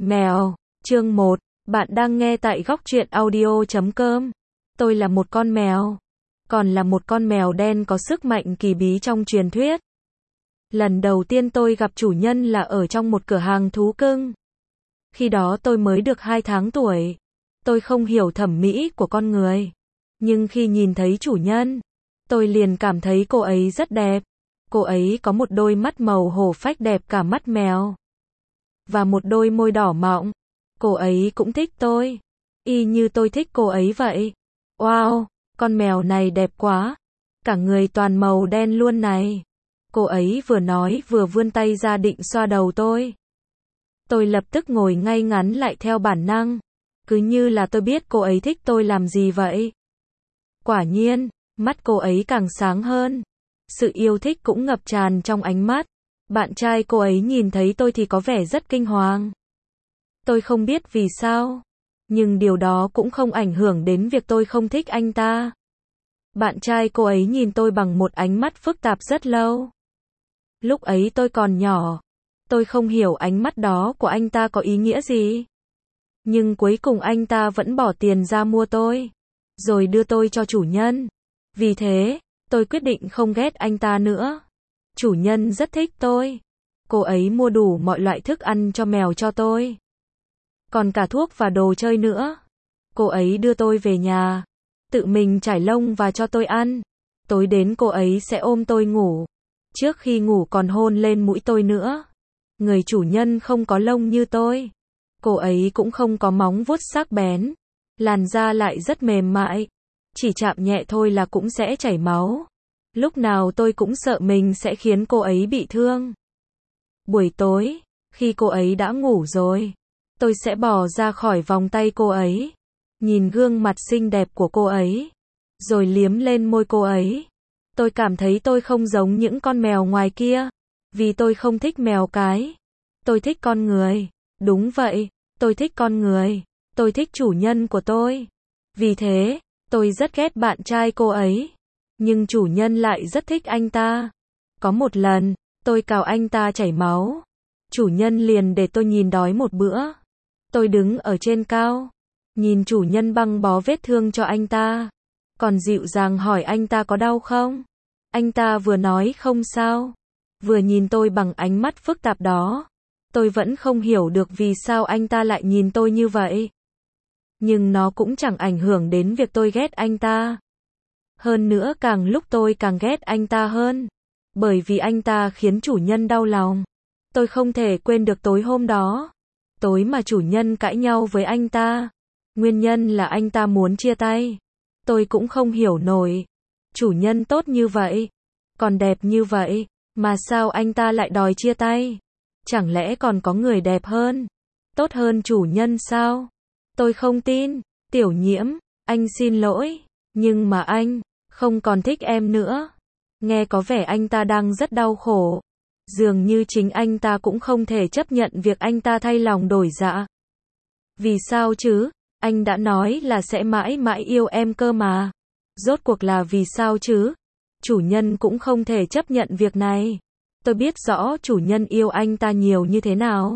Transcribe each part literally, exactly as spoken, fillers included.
Mèo, chương một, bạn đang nghe tại góc truyện audio chấm com. Tôi là một con mèo, còn là một con mèo đen có sức mạnh kỳ bí trong truyền thuyết. Lần đầu tiên tôi gặp chủ nhân là ở trong một cửa hàng thú cưng. Khi đó tôi mới được hai tháng tuổi. Tôi không hiểu thẩm mỹ của con người. Nhưng khi nhìn thấy chủ nhân, tôi liền cảm thấy cô ấy rất đẹp. Cô ấy có một đôi mắt màu hổ phách đẹp cả mắt mèo. Và một đôi môi đỏ mọng. Cô ấy cũng thích tôi. Y như tôi thích cô ấy vậy. Wow, con mèo này đẹp quá. Cả người toàn màu đen luôn này. Cô ấy vừa nói vừa vươn tay ra định xoa đầu tôi. Tôi lập tức ngồi ngay ngắn lại theo bản năng. Cứ như là tôi biết cô ấy thích tôi làm gì vậy. Quả nhiên, mắt cô ấy càng sáng hơn. Sự yêu thích cũng ngập tràn trong ánh mắt. Bạn trai cô ấy nhìn thấy tôi thì có vẻ rất kinh hoàng. Tôi không biết vì sao. Nhưng điều đó cũng không ảnh hưởng đến việc tôi không thích anh ta. Bạn trai cô ấy nhìn tôi bằng một ánh mắt phức tạp rất lâu. Lúc ấy tôi còn nhỏ. Tôi không hiểu ánh mắt đó của anh ta có ý nghĩa gì. Nhưng cuối cùng anh ta vẫn bỏ tiền ra mua tôi. Rồi đưa tôi cho chủ nhân. Vì thế, tôi quyết định không ghét anh ta nữa. Chủ nhân rất thích tôi. Cô ấy mua đủ mọi loại thức ăn cho mèo cho tôi. Còn cả thuốc và đồ chơi nữa. Cô ấy đưa tôi về nhà. Tự mình chải lông và cho tôi ăn. Tối đến cô ấy sẽ ôm tôi ngủ. Trước khi ngủ còn hôn lên mũi tôi nữa. Người chủ nhân không có lông như tôi. Cô ấy cũng không có móng vuốt sắc bén. Làn da lại rất mềm mại. Chỉ chạm nhẹ thôi là cũng sẽ chảy máu. Lúc nào tôi cũng sợ mình sẽ khiến cô ấy bị thương. Buổi tối, khi cô ấy đã ngủ rồi, tôi sẽ bò ra khỏi vòng tay cô ấy. Nhìn gương mặt xinh đẹp của cô ấy. Rồi liếm lên môi cô ấy. Tôi cảm thấy tôi không giống những con mèo ngoài kia. Vì tôi không thích mèo cái. Tôi thích con người. Đúng vậy, tôi thích con người. Tôi thích chủ nhân của tôi. Vì thế, tôi rất ghét bạn trai cô ấy. Nhưng chủ nhân lại rất thích anh ta. Có một lần, tôi cào anh ta chảy máu. Chủ nhân liền để tôi nhìn đói một bữa. Tôi đứng ở trên cao. Nhìn chủ nhân băng bó vết thương cho anh ta. Còn dịu dàng hỏi anh ta có đau không? Anh ta vừa nói không sao. Vừa nhìn tôi bằng ánh mắt phức tạp đó. Tôi vẫn không hiểu được vì sao anh ta lại nhìn tôi như vậy. Nhưng nó cũng chẳng ảnh hưởng đến việc tôi ghét anh ta. Hơn nữa càng lúc tôi càng ghét anh ta hơn. Bởi vì anh ta khiến chủ nhân đau lòng. Tôi không thể quên được tối hôm đó. Tối mà chủ nhân cãi nhau với anh ta. Nguyên nhân là anh ta muốn chia tay. Tôi cũng không hiểu nổi. Chủ nhân tốt như vậy. Còn đẹp như vậy. Mà sao anh ta lại đòi chia tay? Chẳng lẽ còn có người đẹp hơn? Tốt hơn chủ nhân sao? Tôi không tin. Tiểu Nhiễm, anh xin lỗi. Nhưng mà anh không còn thích em nữa. Nghe có vẻ anh ta đang rất đau khổ. Dường như chính anh ta cũng không thể chấp nhận việc anh ta thay lòng đổi dạ. Vì sao chứ? Anh đã nói là sẽ mãi mãi yêu em cơ mà. Rốt cuộc là vì sao chứ? Chủ nhân cũng không thể chấp nhận việc này. Tôi biết rõ chủ nhân yêu anh ta nhiều như thế nào.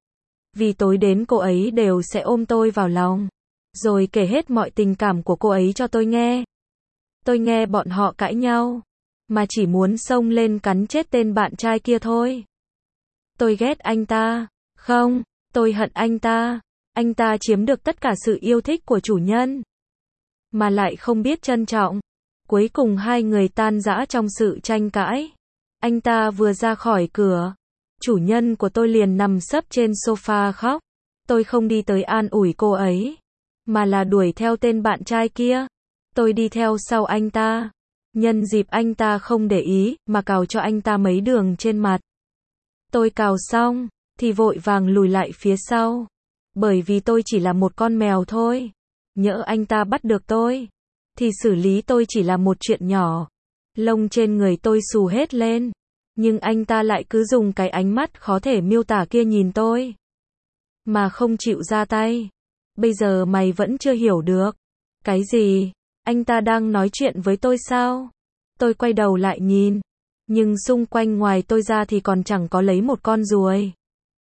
Vì tối đến cô ấy đều sẽ ôm tôi vào lòng. Rồi kể hết mọi tình cảm của cô ấy cho tôi nghe. Tôi nghe bọn họ cãi nhau. Mà chỉ muốn xông lên cắn chết tên bạn trai kia thôi. Tôi ghét anh ta. Không, tôi hận anh ta. Anh ta chiếm được tất cả sự yêu thích của chủ nhân. Mà lại không biết trân trọng. Cuối cùng hai người tan rã trong sự tranh cãi. Anh ta vừa ra khỏi cửa. Chủ nhân của tôi liền nằm sấp trên sofa khóc. Tôi không đi tới an ủi cô ấy. Mà là đuổi theo tên bạn trai kia. Tôi đi theo sau anh ta. Nhân dịp anh ta không để ý, mà cào cho anh ta mấy đường trên mặt. Tôi cào xong, thì vội vàng lùi lại phía sau. Bởi vì tôi chỉ là một con mèo thôi. Nhỡ anh ta bắt được tôi. Thì xử lý tôi chỉ là một chuyện nhỏ. Lông trên người tôi xù hết lên. Nhưng anh ta lại cứ dùng cái ánh mắt khó thể miêu tả kia nhìn tôi. Mà không chịu ra tay. Bây giờ mày vẫn chưa hiểu được. Cái gì? Anh ta đang nói chuyện với tôi sao? Tôi quay đầu lại nhìn. Nhưng xung quanh ngoài tôi ra thì còn chẳng có lấy một con ruồi.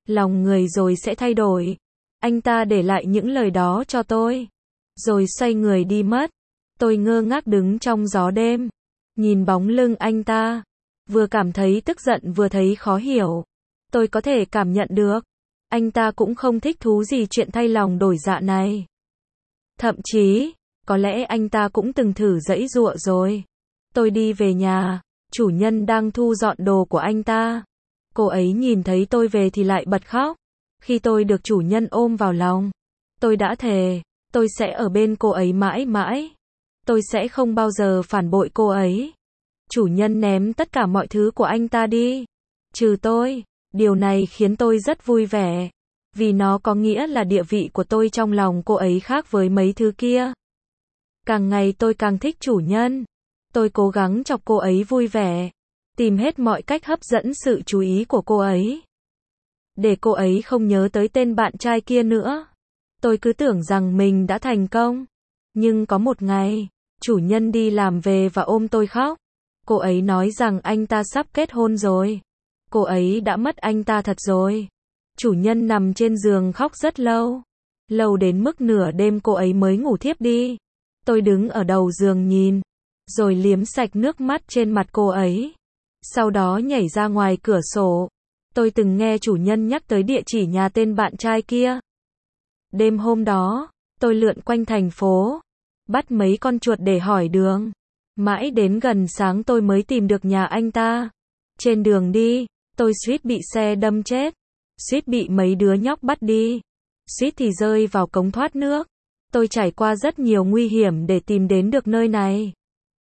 lòng người rồi sẽ thay đổi. Anh ta để lại những lời đó cho tôi, rồi xoay người đi mất. Tôi ngơ ngác đứng trong gió đêm, nhìn bóng lưng anh ta, vừa cảm thấy tức giận vừa thấy khó hiểu. Tôi có thể cảm nhận được, anh ta cũng không thích thú gì chuyện thay lòng đổi dạ này. Thậm chí, có lẽ anh ta cũng từng thử giãy giụa rồi. Tôi đi về nhà, chủ nhân đang thu dọn đồ của anh ta. Cô ấy nhìn thấy tôi về thì lại bật khóc. Khi tôi được chủ nhân ôm vào lòng, tôi đã thề, tôi sẽ ở bên cô ấy mãi mãi. Tôi sẽ không bao giờ phản bội cô ấy. Chủ nhân ném tất cả mọi thứ của anh ta đi, trừ tôi. Điều này khiến tôi rất vui vẻ, vì nó có nghĩa là địa vị của tôi trong lòng cô ấy khác với mấy thứ kia. Càng ngày tôi càng thích chủ nhân. Tôi cố gắng chọc cô ấy vui vẻ, tìm hết mọi cách hấp dẫn sự chú ý của cô ấy, để cô ấy không nhớ tới tên bạn trai kia nữa. Tôi cứ tưởng rằng mình đã thành công. Nhưng có một ngày, chủ nhân đi làm về và ôm tôi khóc. Cô ấy nói rằng anh ta sắp kết hôn rồi. Cô ấy đã mất anh ta thật rồi. Chủ nhân nằm trên giường khóc rất lâu. Lâu đến mức nửa đêm cô ấy mới ngủ thiếp đi. Tôi đứng ở đầu giường nhìn, rồi liếm sạch nước mắt trên mặt cô ấy. Sau đó nhảy ra ngoài cửa sổ. Tôi từng nghe chủ nhân nhắc tới địa chỉ nhà tên bạn trai kia. Đêm hôm đó, tôi lượn quanh thành phố, bắt mấy con chuột để hỏi đường. Mãi đến gần sáng tôi mới tìm được nhà anh ta. Trên đường đi, tôi suýt bị xe đâm chết, suýt bị mấy đứa nhóc bắt đi, suýt thì rơi vào cống thoát nước. Tôi trải qua rất nhiều nguy hiểm để tìm đến được nơi này.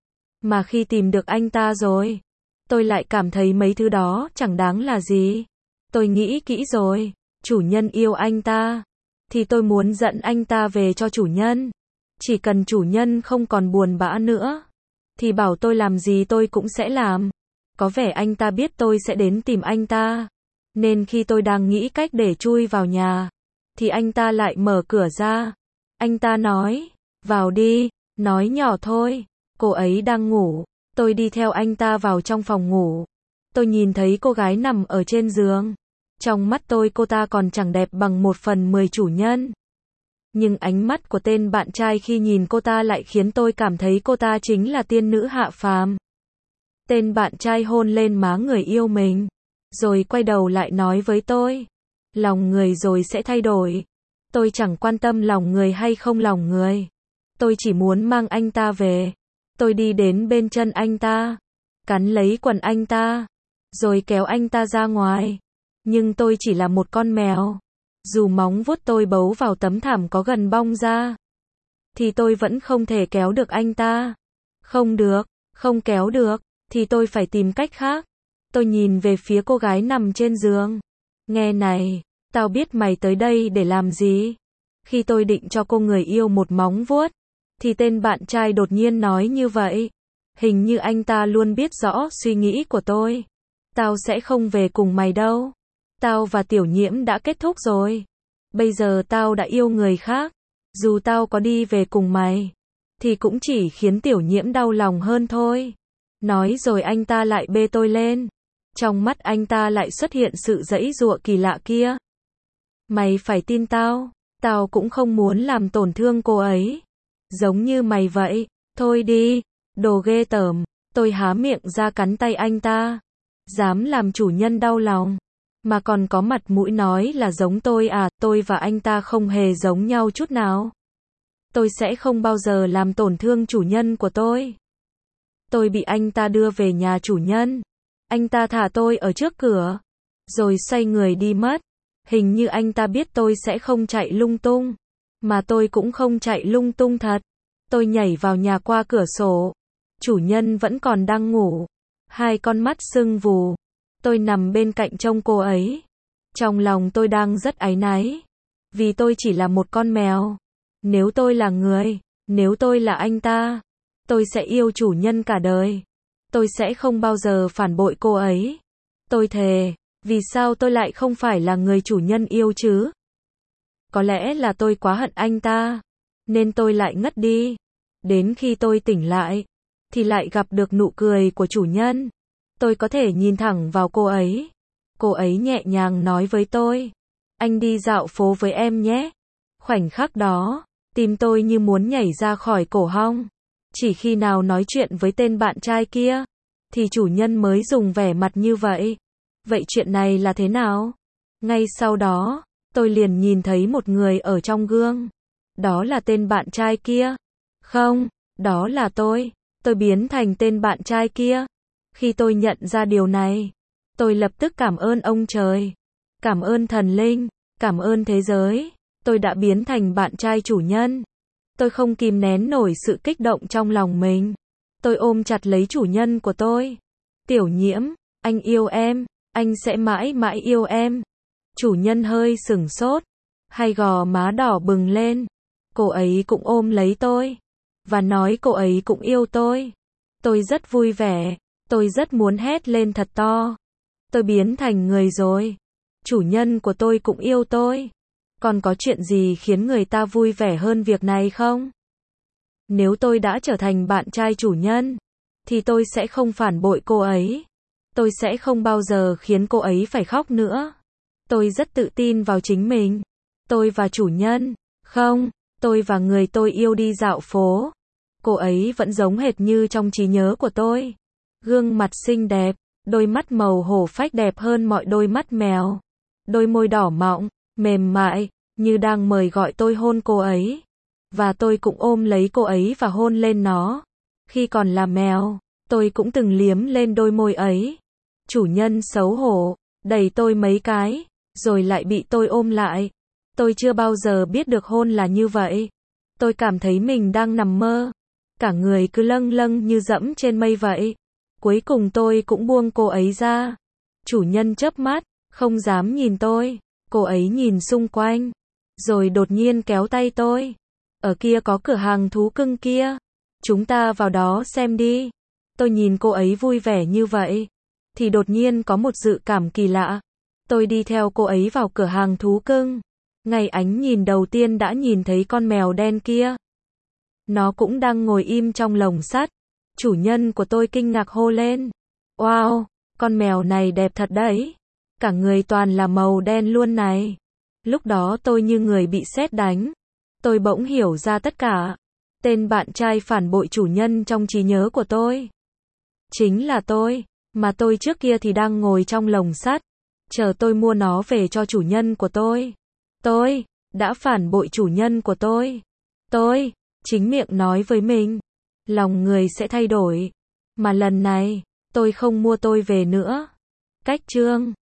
Mà khi tìm được anh ta rồi, tôi lại cảm thấy mấy thứ đó chẳng đáng là gì. Tôi nghĩ kỹ rồi, chủ nhân yêu anh ta, thì tôi muốn dẫn anh ta về cho chủ nhân. Chỉ cần chủ nhân không còn buồn bã nữa, thì bảo tôi làm gì tôi cũng sẽ làm. Có vẻ anh ta biết tôi sẽ đến tìm anh ta, nên khi tôi đang nghĩ cách để chui vào nhà, thì anh ta lại mở cửa ra. Anh ta nói, vào đi, nói nhỏ thôi. Cô ấy đang ngủ. Tôi đi theo anh ta vào trong phòng ngủ. Tôi nhìn thấy cô gái nằm ở trên giường. Trong mắt tôi cô ta còn chẳng đẹp bằng một phần mười chủ nhân. Nhưng ánh mắt của tên bạn trai khi nhìn cô ta lại khiến tôi cảm thấy cô ta chính là tiên nữ hạ phàm. Tên bạn trai hôn lên má người yêu mình, rồi quay đầu lại nói với tôi, lòng người rồi sẽ thay đổi. Tôi chẳng quan tâm lòng người hay không lòng người. Tôi chỉ muốn mang anh ta về. Tôi đi đến bên chân anh ta, cắn lấy quần anh ta, rồi kéo anh ta ra ngoài. Nhưng tôi chỉ là một con mèo. Dù móng vuốt tôi bấu vào tấm thảm có gần bong ra, thì tôi vẫn không thể kéo được anh ta. Không được, không kéo được, thì tôi phải tìm cách khác. Tôi nhìn về phía cô gái nằm trên giường. Nghe này, tao biết mày tới đây để làm gì. Khi tôi định cho cô người yêu một móng vuốt, thì tên bạn trai đột nhiên nói như vậy. Hình như anh ta luôn biết rõ suy nghĩ của tôi. Tao sẽ không về cùng mày đâu. Tao và Tiểu Nhiễm đã kết thúc rồi. Bây giờ tao đã yêu người khác. Dù tao có đi về cùng mày, thì cũng chỉ khiến Tiểu Nhiễm đau lòng hơn thôi. Nói rồi anh ta lại bê tôi lên. Trong mắt anh ta lại xuất hiện sự giãy giụa kỳ lạ kia. Mày phải tin tao. Tao cũng không muốn làm tổn thương cô ấy. Giống như mày vậy. Thôi đi. Đồ ghê tởm. Tôi há miệng ra cắn tay anh ta. Dám làm chủ nhân đau lòng, mà còn có mặt mũi nói là giống tôi à. Tôi và anh ta không hề giống nhau chút nào. Tôi sẽ không bao giờ làm tổn thương chủ nhân của tôi. Tôi bị anh ta đưa về nhà chủ nhân. Anh ta thả tôi ở trước cửa, rồi xoay người đi mất. Hình như anh ta biết tôi sẽ không chạy lung tung. Mà tôi cũng không chạy lung tung thật. Tôi nhảy vào nhà qua cửa sổ. Chủ nhân vẫn còn đang ngủ. Hai con mắt sưng vù. Tôi nằm bên cạnh trông cô ấy. Trong lòng tôi đang rất áy náy. Vì tôi chỉ là một con mèo. Nếu tôi là người, nếu tôi là anh ta, tôi sẽ yêu chủ nhân cả đời. Tôi sẽ không bao giờ phản bội cô ấy. Tôi thề. Vì sao tôi lại không phải là người chủ nhân yêu chứ? Có lẽ là tôi quá hận anh ta, nên tôi lại ngất đi. Đến khi tôi tỉnh lại, thì lại gặp được nụ cười của chủ nhân. Tôi có thể nhìn thẳng vào cô ấy. Cô ấy nhẹ nhàng nói với tôi. Anh đi dạo phố với em nhé. Khoảnh khắc đó, tim tôi như muốn nhảy ra khỏi cổ họng. Chỉ khi nào nói chuyện với tên bạn trai kia, thì chủ nhân mới dùng vẻ mặt như vậy. Vậy chuyện này là thế nào? Ngay sau đó, tôi liền nhìn thấy một người ở trong gương. Đó là tên bạn trai kia. Không, đó là tôi. Tôi biến thành tên bạn trai kia. Khi tôi nhận ra điều này, tôi lập tức cảm ơn ông trời. Cảm ơn thần linh. Cảm ơn thế giới. Tôi đã biến thành bạn trai chủ nhân. Tôi không kìm nén nổi sự kích động trong lòng mình. Tôi ôm chặt lấy chủ nhân của tôi. Tiểu Nhiễm, anh yêu em. Anh sẽ mãi mãi yêu em. Chủ nhân hơi sửng sốt. Hai gò má đỏ bừng lên. Cô ấy cũng ôm lấy tôi. Và nói cô ấy cũng yêu tôi. Tôi rất vui vẻ. Tôi rất muốn hét lên thật to. Tôi biến thành người rồi. Chủ nhân của tôi cũng yêu tôi. Còn có chuyện gì khiến người ta vui vẻ hơn việc này không? Nếu tôi đã trở thành bạn trai chủ nhân, thì tôi sẽ không phản bội cô ấy. Tôi sẽ không bao giờ khiến cô ấy phải khóc nữa. Tôi rất tự tin vào chính mình. Tôi và chủ nhân, không, tôi và người tôi yêu đi dạo phố. Cô ấy vẫn giống hệt như trong trí nhớ của tôi. Gương mặt xinh đẹp, đôi mắt màu hổ phách đẹp hơn mọi đôi mắt mèo. Đôi môi đỏ mọng, mềm mại, như đang mời gọi tôi hôn cô ấy. Và tôi cũng ôm lấy cô ấy và hôn lên nó. Khi còn là mèo, tôi cũng từng liếm lên đôi môi ấy. Chủ nhân xấu hổ, đẩy tôi mấy cái, rồi lại bị tôi ôm lại. Tôi chưa bao giờ biết được hôn là như vậy. Tôi cảm thấy mình đang nằm mơ. Cả người cứ lâng lâng như dẫm trên mây vậy. Cuối cùng tôi cũng buông cô ấy ra. Chủ nhân chớp mắt, không dám nhìn tôi. Cô ấy nhìn xung quanh, rồi đột nhiên kéo tay tôi. Ở kia có cửa hàng thú cưng kia. Chúng ta vào đó xem đi. Tôi nhìn cô ấy vui vẻ như vậy, thì đột nhiên có một dự cảm kỳ lạ. Tôi đi theo cô ấy vào cửa hàng thú cưng. Ngay ánh nhìn đầu tiên đã nhìn thấy con mèo đen kia. Nó cũng đang ngồi im trong lồng sắt. Chủ nhân của tôi kinh ngạc hô lên. Wow, con mèo này đẹp thật đấy. Cả người toàn là màu đen luôn này. Lúc đó tôi như người bị sét đánh. Tôi bỗng hiểu ra tất cả. Tên bạn trai phản bội chủ nhân trong trí nhớ của tôi. Chính là tôi. Mà tôi trước kia thì đang ngồi trong lồng sắt. Chờ tôi mua nó về cho chủ nhân của tôi. Tôi đã phản bội chủ nhân của tôi. Tôi chính miệng nói với mình. Lòng người sẽ thay đổi. Mà lần này, tôi không mua tôi về nữa. Cách chương